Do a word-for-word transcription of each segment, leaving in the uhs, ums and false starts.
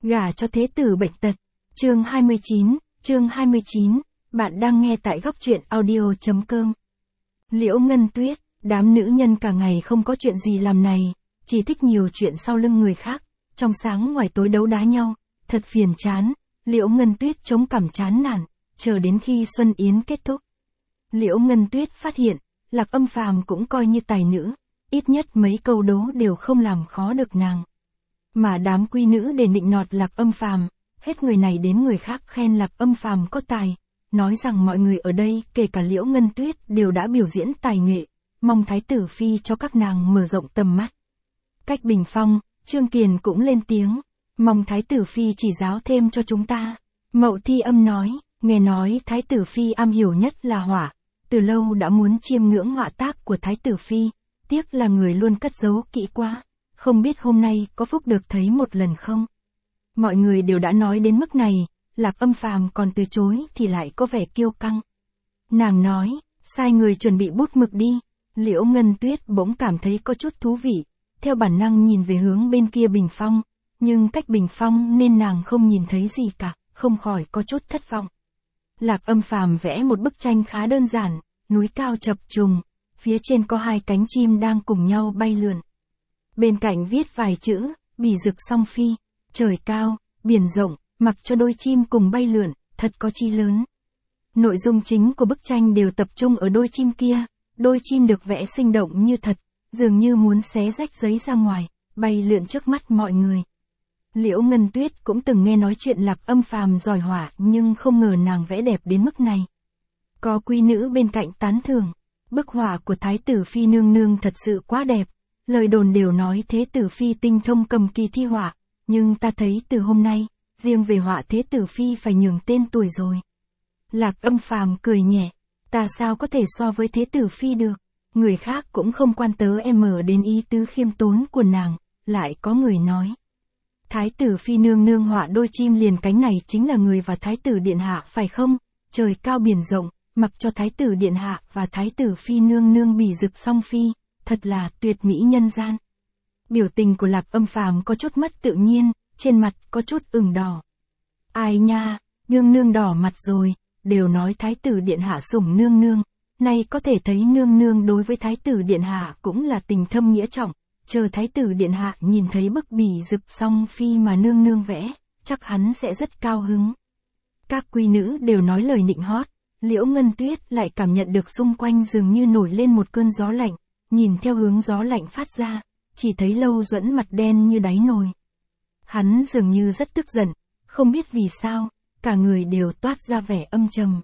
Gả cho thế tử bệnh tật. Chương hai mươi chín, chương hai mươi chín, bạn đang nghe tại góc truyện audio chấm com. Liễu Ngân Tuyết, đám nữ nhân cả ngày không có chuyện gì làm này, chỉ thích nhiều chuyện sau lưng người khác, trong sáng ngoài tối đấu đá nhau, thật phiền chán. Liễu Ngân Tuyết chống cằm chán nản, chờ đến khi Xuân Yến kết thúc. Liễu Ngân Tuyết phát hiện, Lạc Âm Phàm cũng coi như tài nữ, ít nhất mấy câu đố đều không làm khó được nàng. Mà đám quy nữ để nịnh nọt Lạc Âm Phàm, hết người này đến người khác khen Lạc Âm Phàm có tài, nói rằng mọi người ở đây kể cả Liễu Ngân Tuyết đều đã biểu diễn tài nghệ, mong Thái tử Phi cho các nàng mở rộng tầm mắt. Cách bình phong, Trương Kiền cũng lên tiếng, mong Thái tử Phi chỉ giáo thêm cho chúng ta. Mậu Thi Âm nói, nghe nói Thái tử Phi am hiểu nhất là hỏa, từ lâu đã muốn chiêm ngưỡng họa tác của Thái tử Phi, tiếc là người luôn cất giấu kỹ quá, không biết hôm nay có phúc được thấy một lần không. Mọi người đều đã nói đến mức này, Lạc Âm Phàm còn từ chối thì lại có vẻ kiêu căng. Nàng nói, sai người chuẩn bị bút mực đi. Liễu Ngân Tuyết bỗng cảm thấy có chút thú vị, theo bản năng nhìn về hướng bên kia bình phong, nhưng cách bình phong nên nàng không nhìn thấy gì cả, không khỏi có chút thất vọng. Lạc Âm Phàm vẽ một bức tranh khá đơn giản, núi cao chập trùng, phía trên có hai cánh chim đang cùng nhau bay lượn. Bên cạnh viết vài chữ, bỉ dực song phi, trời cao, biển rộng, mặc cho đôi chim cùng bay lượn, thật có chi lớn. Nội dung chính của bức tranh đều tập trung ở đôi chim kia, đôi chim được vẽ sinh động như thật, dường như muốn xé rách giấy ra ngoài, bay lượn trước mắt mọi người. Liễu Ngân Tuyết cũng từng nghe nói chuyện Lạc Âm Phàm giỏi họa nhưng không ngờ nàng vẽ đẹp đến mức này. Có quý nữ bên cạnh tán thưởng, bức họa của Thái tử Phi nương nương thật sự quá đẹp, lời đồn đều nói Thế tử Phi tinh thông cầm kỳ thi họa, nhưng ta thấy từ hôm nay, riêng về họa Thế tử Phi phải nhường tên tuổi rồi. Lạc Âm Phàm cười nhẹ, ta sao có thể so với Thế tử Phi được, người khác cũng không quan tớ em ở đến ý tứ khiêm tốn của nàng, lại có người nói. Thái tử Phi nương nương họa đôi chim liền cánh này chính là người và Thái tử Điện Hạ phải không? Trời cao biển rộng, mặc cho Thái tử Điện Hạ và Thái tử Phi nương nương bỉ dực song phi, thật là tuyệt mỹ nhân gian. Biểu tình của Lạc Âm Phàm có chút mất tự nhiên, trên mặt có chút ửng đỏ. Ai nha, nương nương đỏ mặt rồi, đều nói Thái tử Điện Hạ sủng nương nương, nay có thể thấy nương nương đối với Thái tử Điện Hạ cũng là tình thâm nghĩa trọng. Chờ Thái tử Điện Hạ nhìn thấy bức bỉ dực song phi mà nương nương vẽ, chắc hắn sẽ rất cao hứng. Các quý nữ đều nói lời nịnh hót, Liễu Ngân Tuyết lại cảm nhận được xung quanh dường như nổi lên một cơn gió lạnh, nhìn theo hướng gió lạnh phát ra, chỉ thấy Lâu Duẫn mặt đen như đáy nồi. Hắn dường như rất tức giận, không biết vì sao, cả người đều toát ra vẻ âm trầm.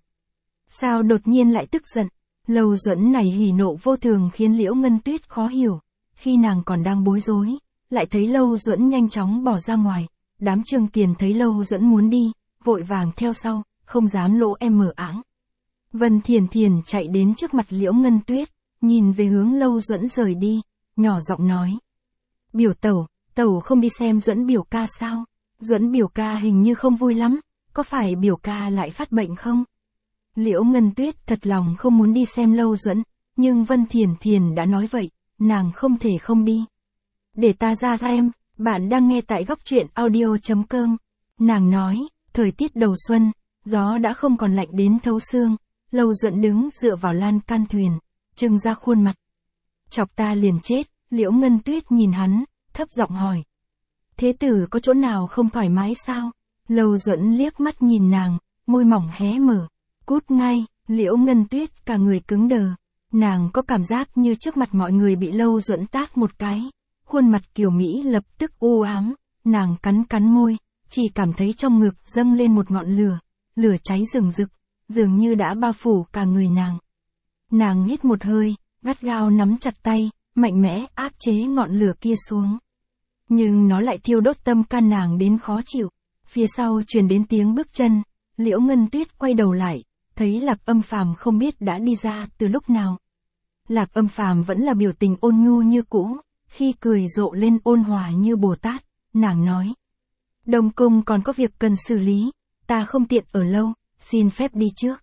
Sao đột nhiên lại tức giận? Lâu Duẫn này hỉ nộ vô thường khiến Liễu Ngân Tuyết khó hiểu. Khi nàng còn đang bối rối, lại thấy Lâu Duẫn nhanh chóng bỏ ra ngoài, đám Trương Kiền thấy Lâu Duẫn muốn đi, vội vàng theo sau, không dám lỗ em mở áng. Vân Thiền Thiền chạy đến trước mặt Liễu Ngân Tuyết, nhìn về hướng Lâu Duẫn rời đi, nhỏ giọng nói. Biểu tẩu, tẩu không đi xem Duẫn biểu ca sao? Duẫn biểu ca hình như không vui lắm, có phải biểu ca lại phát bệnh không? Liễu Ngân Tuyết thật lòng không muốn đi xem Lâu Duẫn, nhưng Vân Thiền Thiền đã nói vậy. Nàng không thể không đi. Để ta ra ra em, bạn đang nghe tại góc truyện audio chấm com. Nàng nói, thời tiết đầu xuân, gió đã không còn lạnh đến thấu xương, Lâu Duẫn đứng dựa vào lan can thuyền, trưng ra khuôn mặt. Chọc ta liền chết, Liễu Ngân Tuyết nhìn hắn, thấp giọng hỏi. Thế tử có chỗ nào không thoải mái sao? Lâu Duẫn liếc mắt nhìn nàng, môi mỏng hé mở. Cút ngay, Liễu Ngân Tuyết cả người cứng đờ. Nàng có cảm giác như trước mặt mọi người bị Lâu Duẫn tát một cái, khuôn mặt kiều Mỹ lập tức u ám, nàng cắn cắn môi, chỉ cảm thấy trong ngực dâng lên một ngọn lửa, lửa cháy rừng rực, dường như đã bao phủ cả người nàng. Nàng hít một hơi, gắt gao nắm chặt tay, mạnh mẽ áp chế ngọn lửa kia xuống. Nhưng nó lại thiêu đốt tâm can nàng đến khó chịu, phía sau truyền đến tiếng bước chân, Liễu Ngân Tuyết quay đầu lại, thấy Lạc Âm Phàm không biết đã đi ra từ lúc nào. Lạc Âm Phàm vẫn là biểu tình ôn nhu như cũ, khi cười rộ lên ôn hòa như Bồ Tát, nàng nói. Đông cung còn có việc cần xử lý, ta không tiện ở lâu, xin phép đi trước.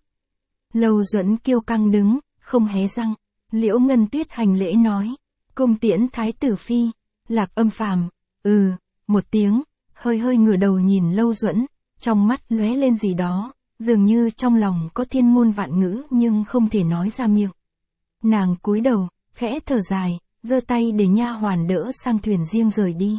Lâu Duẫn kiêu căng đứng, không hé răng, Liễu Ngân Tuyết hành lễ nói, cung tiễn Thái tử Phi. Lạc Âm Phàm, ừ, một tiếng, hơi hơi ngửa đầu nhìn Lâu Duẫn, trong mắt lóe lên gì đó, dường như trong lòng có thiên ngôn vạn ngữ nhưng không thể nói ra miệng. Nàng cúi đầu, khẽ thở dài, giơ tay để nha hoàn đỡ sang thuyền riêng rời đi.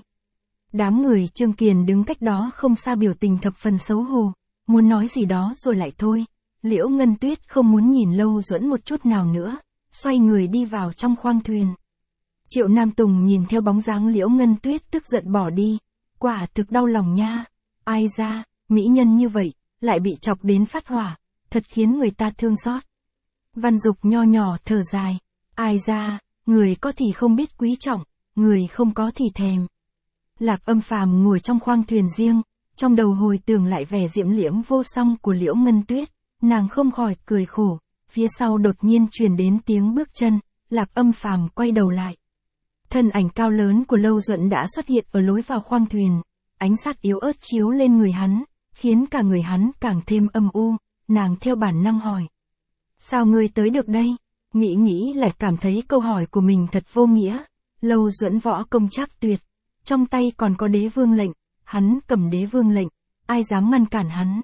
Đám người Trương Kiền đứng cách đó không xa biểu tình thập phần xấu hổ, muốn nói gì đó rồi lại thôi. Liễu Ngân Tuyết không muốn nhìn Lâu Duẫn một chút nào nữa, xoay người đi vào trong khoang thuyền. Triệu Nam Tùng nhìn theo bóng dáng Liễu Ngân Tuyết tức giận bỏ đi, quả thực đau lòng nha. Ai ra, mỹ nhân như vậy, lại bị chọc đến phát hỏa, thật khiến người ta thương xót. Văn Dục nho nhỏ thở dài, ai ra, người có thì không biết quý trọng, người không có thì thèm. Lạc Âm Phàm ngồi trong khoang thuyền riêng, trong đầu hồi tưởng lại vẻ diễm liễm vô song của Liễu Ngân Tuyết, nàng không khỏi cười khổ, phía sau đột nhiên truyền đến tiếng bước chân, Lạc Âm Phàm quay đầu lại. Thân ảnh cao lớn của Lâu Duẫn đã xuất hiện ở lối vào khoang thuyền, ánh sát yếu ớt chiếu lên người hắn, khiến cả người hắn càng thêm âm u, nàng theo bản năng hỏi. Sao ngươi tới được đây? Nghĩ nghĩ lại cảm thấy câu hỏi của mình thật vô nghĩa. Lâu Duẫn võ công trác tuyệt, trong tay còn có đế vương lệnh, hắn cầm đế vương lệnh, ai dám ngăn cản hắn?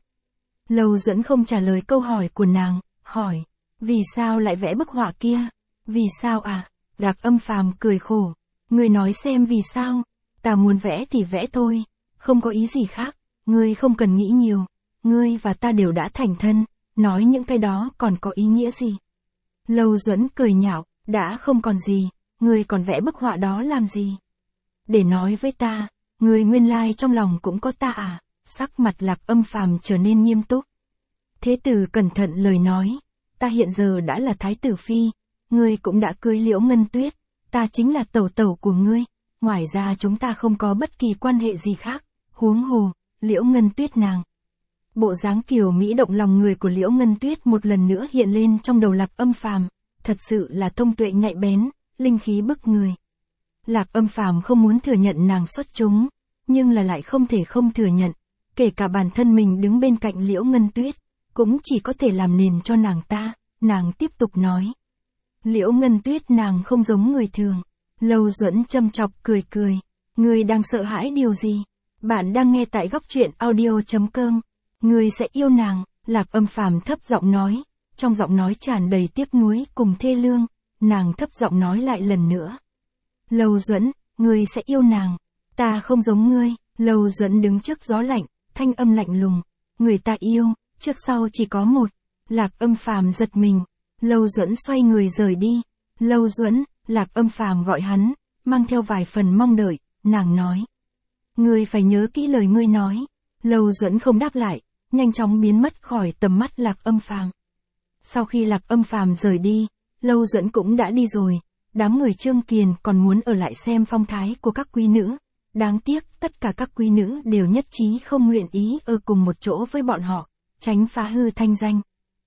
Lâu Duẫn không trả lời câu hỏi của nàng, hỏi, vì sao lại vẽ bức họa kia? Vì sao à? Lạc Âm Phàm cười khổ, ngươi nói xem vì sao? Ta muốn vẽ thì vẽ thôi, không có ý gì khác, ngươi không cần nghĩ nhiều, ngươi và ta đều đã thành thân, nói những cái đó còn có ý nghĩa gì? Lâu Duẫn cười nhạo, đã không còn gì, ngươi còn vẽ bức họa đó làm gì? Để nói với ta, ngươi nguyên lai trong lòng cũng có ta à? Sắc mặt Lạc Âm Phàm trở nên nghiêm túc. Thế tử cẩn thận lời nói, ta hiện giờ đã là thái tử phi, ngươi cũng đã cưới Liễu Ngân Tuyết, ta chính là tẩu tẩu của ngươi, ngoài ra chúng ta không có bất kỳ quan hệ gì khác, huống hồ, Liễu Ngân Tuyết nàng. Bộ dáng kiều mỹ động lòng người của Liễu Ngân Tuyết một lần nữa hiện lên trong đầu Lạc Âm Phàm, thật sự là thông tuệ nhạy bén, linh khí bức người. Lạc Âm Phàm không muốn thừa nhận nàng xuất chúng, nhưng là lại không thể không thừa nhận, kể cả bản thân mình đứng bên cạnh Liễu Ngân Tuyết, cũng chỉ có thể làm nền cho nàng ta, nàng tiếp tục nói. Liễu Ngân Tuyết nàng không giống người thường. Lâu Duẫn châm chọc cười cười, ngươi đang sợ hãi điều gì? Bạn đang nghe tại góc truyện audio chấm com. Ngươi sẽ yêu nàng, Lạc Âm Phàm thấp giọng nói, trong giọng nói tràn đầy tiếc nuối cùng thê lương, nàng thấp giọng nói lại lần nữa. Lâu Duẫn, ngươi sẽ yêu nàng, ta không giống ngươi. Lâu Duẫn đứng trước gió lạnh, thanh âm lạnh lùng, người ta yêu, trước sau chỉ có một. Lạc Âm Phàm giật mình, Lâu Duẫn xoay người rời đi. Lâu Duẫn, Lạc Âm Phàm gọi hắn, mang theo vài phần mong đợi, nàng nói. Ngươi phải nhớ kỹ lời ngươi nói. Lâu Duẫn không đáp lại, nhanh chóng biến mất khỏi tầm mắt Lạc Âm Phàm. Sau khi Lạc Âm Phàm rời đi, Lâu Duẫn cũng đã đi rồi, đám người Trương Kiền còn muốn ở lại xem phong thái của các quý nữ. Đáng tiếc, tất cả các quý nữ đều nhất trí không nguyện ý ở cùng một chỗ với bọn họ, tránh phá hư thanh danh.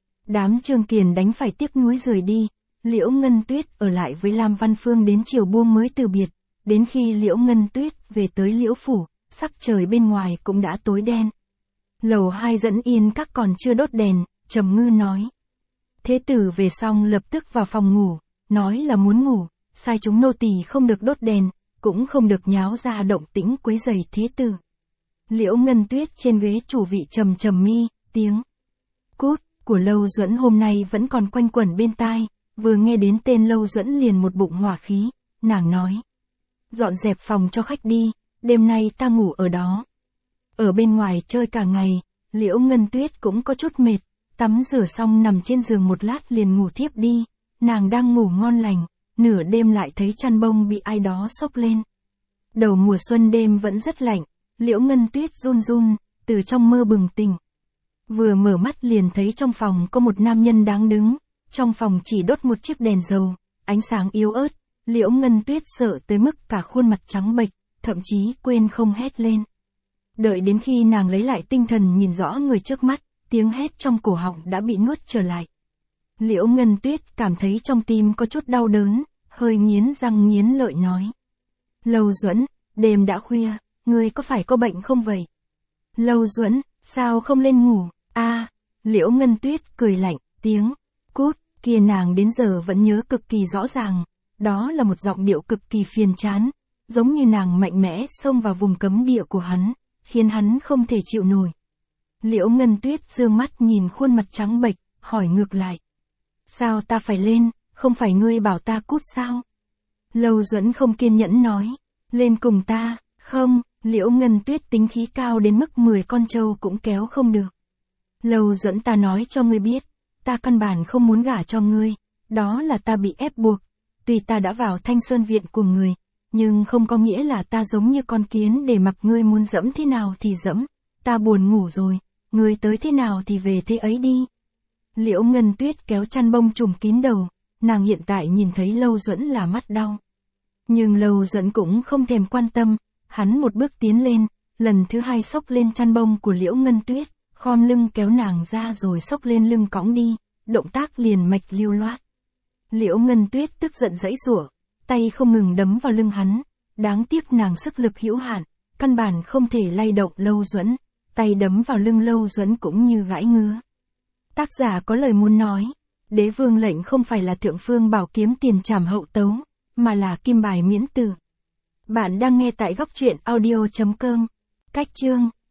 Đám Trương Kiền đánh phải tiếc nuối rời đi, Liễu Ngân Tuyết ở lại với Lam Văn Phương đến chiều buông mới từ biệt, đến khi Liễu Ngân Tuyết về tới Liễu Phủ, sắc trời bên ngoài cũng đã tối đen. Lầu hai Dẫn Yên các còn chưa đốt đèn, Trầm Ngư nói. Thế tử về xong lập tức vào phòng ngủ, nói là muốn ngủ, sai chúng nô tỳ không được đốt đèn, cũng không được nháo ra động tĩnh quấy rầy thế tử. Liễu Ngân Tuyết trên ghế chủ vị trầm trầm mi, tiếng cút của Lâu Duẫn hôm nay vẫn còn quanh quẩn bên tai, vừa nghe đến tên Lâu Duẫn liền một bụng hỏa khí, nàng nói. Dọn dẹp phòng cho khách đi, đêm nay ta ngủ ở đó. Ở bên ngoài chơi cả ngày, Liễu Ngân Tuyết cũng có chút mệt, tắm rửa xong nằm trên giường một lát liền ngủ thiếp đi, nàng đang ngủ ngon lành, nửa đêm lại thấy chăn bông bị ai đó xốc lên. Đầu mùa xuân đêm vẫn rất lạnh, Liễu Ngân Tuyết run run, từ trong mơ bừng tỉnh. Vừa mở mắt liền thấy trong phòng có một nam nhân đáng đứng, trong phòng chỉ đốt một chiếc đèn dầu, ánh sáng yếu ớt, Liễu Ngân Tuyết sợ tới mức cả khuôn mặt trắng bệch, thậm chí quên không hét lên. Đợi đến khi nàng lấy lại tinh thần nhìn rõ người trước mắt, tiếng hét trong cổ họng đã bị nuốt trở lại. Liễu Ngân Tuyết cảm thấy trong tim có chút đau đớn, hơi nghiến răng nghiến lợi nói. Lâu Duẫn, đêm đã khuya, ngươi có phải có bệnh không vậy? Lâu Duẫn, sao không lên ngủ? A, à, Liễu Ngân Tuyết cười lạnh, tiếng cút kia nàng đến giờ vẫn nhớ cực kỳ rõ ràng, đó là một giọng điệu cực kỳ phiền chán, giống như nàng mạnh mẽ xông vào vùng cấm địa của hắn, khiến hắn không thể chịu nổi. Liễu Ngân Tuyết dương mắt nhìn khuôn mặt trắng bệch, hỏi ngược lại. Sao ta phải lên, không phải ngươi bảo ta cút sao? Lâu Duẫn không kiên nhẫn nói. Lên cùng ta, không, Liễu Ngân Tuyết tính khí cao đến mức mười con trâu cũng kéo không được. Lâu Duẫn, ta nói cho ngươi biết, ta căn bản không muốn gả cho ngươi, đó là ta bị ép buộc. Tuy ta đã vào Thanh Sơn Viện cùng người, nhưng không có nghĩa là ta giống như con kiến để mặc ngươi muốn dẫm thế nào thì dẫm. Ta buồn ngủ rồi, ngươi tới thế nào thì về thế ấy đi. Liễu Ngân Tuyết kéo chăn bông trùm kín đầu, nàng hiện tại nhìn thấy Lâu Duẫn là mắt đau. Nhưng Lâu Duẫn cũng không thèm quan tâm, hắn một bước tiến lên, lần thứ hai xốc lên chăn bông của Liễu Ngân Tuyết, khom lưng kéo nàng ra rồi xốc lên lưng cõng đi, động tác liền mạch lưu loát. Liễu Ngân Tuyết tức giận giãy giụa, tay không ngừng đấm vào lưng hắn, đáng tiếc nàng sức lực hữu hạn, căn bản không thể lay động Lâu Duẫn, tay đấm vào lưng Lâu Duẫn cũng như gãi ngứa. Tác giả có lời muốn nói, đế vương lệnh không phải là thượng phương bảo kiếm tiền trảm hậu tấu, mà là kim bài miễn tử. Bạn đang nghe tại góc truyện audio chấm com. Cách chương